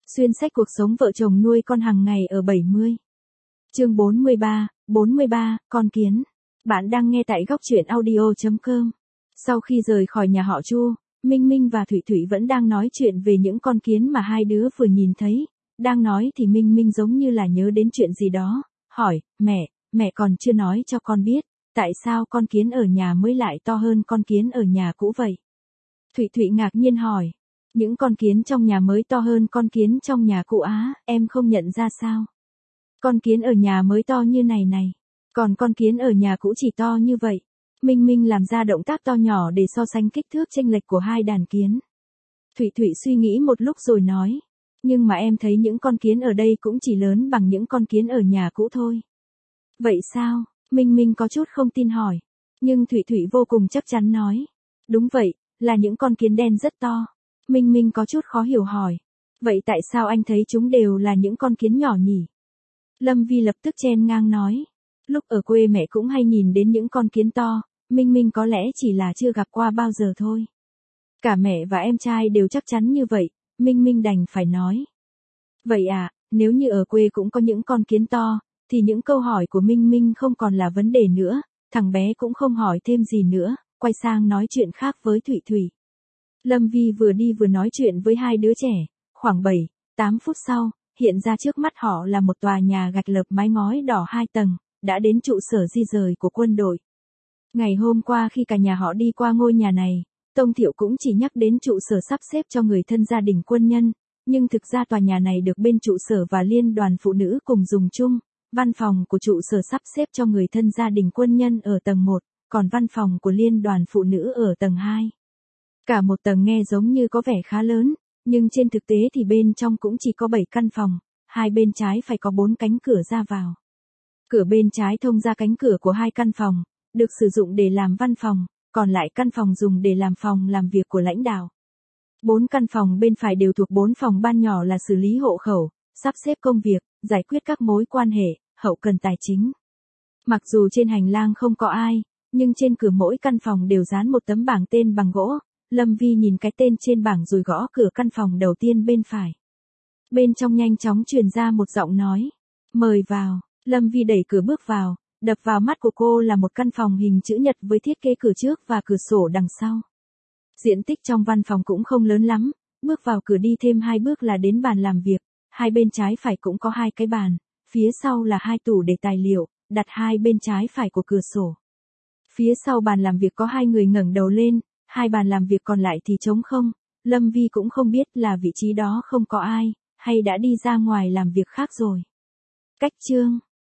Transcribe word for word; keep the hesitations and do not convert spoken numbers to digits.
Xuyên sách cuộc sống vợ chồng nuôi con hàng ngày ở bảy mươi. Chương bốn mươi ba, bốn mươi ba, con kiến. Bạn đang nghe tại góc truyện audio chấm com. Sau khi rời khỏi nhà họ Chu, Minh Minh và Thủy Thủy vẫn đang nói chuyện về những con kiến mà hai đứa vừa nhìn thấy. Đang nói thì Minh Minh giống như là nhớ đến chuyện gì đó, hỏi, mẹ, mẹ còn chưa nói cho con biết, tại sao con kiến ở nhà mới lại to hơn con kiến ở nhà cũ vậy? Thủy Thủy ngạc nhiên hỏi, những con kiến trong nhà mới to hơn con kiến trong nhà cũ á, em không nhận ra sao? Con kiến ở nhà mới to như này này, còn con kiến ở nhà cũ chỉ to như vậy. Minh Minh làm ra động tác to nhỏ để so sánh kích thước chênh lệch của hai đàn kiến. Thủy Thủy suy nghĩ một lúc rồi nói, nhưng mà em thấy những con kiến ở đây cũng chỉ lớn bằng những con kiến ở nhà cũ thôi. Vậy sao? Minh Minh có chút không tin hỏi. Nhưng Thủy Thủy vô cùng chắc chắn nói, đúng vậy, là những con kiến đen rất to. Minh Minh có chút khó hiểu hỏi, vậy tại sao anh thấy chúng đều là những con kiến nhỏ nhỉ? Lâm Vi lập tức chen ngang nói, lúc ở quê mẹ cũng hay nhìn đến những con kiến to, Minh Minh có lẽ chỉ là chưa gặp qua bao giờ thôi. Cả mẹ và em trai đều chắc chắn như vậy, Minh Minh đành phải nói. Vậy à, nếu như ở quê cũng có những con kiến to, thì những câu hỏi của Minh Minh không còn là vấn đề nữa, thằng bé cũng không hỏi thêm gì nữa, quay sang nói chuyện khác với Thủy Thủy. Lâm Vi vừa đi vừa nói chuyện với hai đứa trẻ, khoảng bảy, tám phút sau, hiện ra trước mắt họ là một tòa nhà gạch lợp mái ngói đỏ hai tầng, đã đến trụ sở di rời của quân đội. Ngày hôm qua khi cả nhà họ đi qua ngôi nhà này, Tông Thiệu cũng chỉ nhắc đến trụ sở sắp xếp cho người thân gia đình quân nhân, nhưng thực ra tòa nhà này được bên trụ sở và liên đoàn phụ nữ cùng dùng chung, văn phòng của trụ sở sắp xếp cho người thân gia đình quân nhân ở tầng một, còn văn phòng của liên đoàn phụ nữ ở tầng hai. Cả một tầng nghe giống như có vẻ khá lớn, nhưng trên thực tế thì bên trong cũng chỉ có bảy căn phòng, hai bên trái phải có bốn cánh cửa ra vào. Cửa bên trái thông ra cánh cửa của hai căn phòng, được sử dụng để làm văn phòng, còn lại căn phòng dùng để làm phòng làm việc của lãnh đạo. Bốn căn phòng bên phải đều thuộc bốn phòng ban nhỏ là xử lý hộ khẩu, sắp xếp công việc, giải quyết các mối quan hệ, hậu cần tài chính. Mặc dù trên hành lang không có ai, nhưng trên cửa mỗi căn phòng đều dán một tấm bảng tên bằng gỗ. Lâm Vi nhìn cái tên trên bảng rồi gõ cửa căn phòng đầu tiên bên phải. Bên trong nhanh chóng truyền ra một giọng nói, mời vào. Lâm Vi đẩy cửa bước vào, đập vào mắt của cô là một căn phòng hình chữ nhật với thiết kế cửa trước và cửa sổ đằng sau. Diện tích trong văn phòng cũng không lớn lắm, bước vào cửa đi thêm hai bước là đến bàn làm việc, hai bên trái phải cũng có hai cái bàn, phía sau là hai tủ để tài liệu, đặt hai bên trái phải của cửa sổ. Phía sau bàn làm việc có hai người ngẩng đầu lên, hai bàn làm việc còn lại thì trống không, Lâm Vi cũng không biết là vị trí đó không có ai, hay đã đi ra ngoài làm việc khác rồi. Cách chương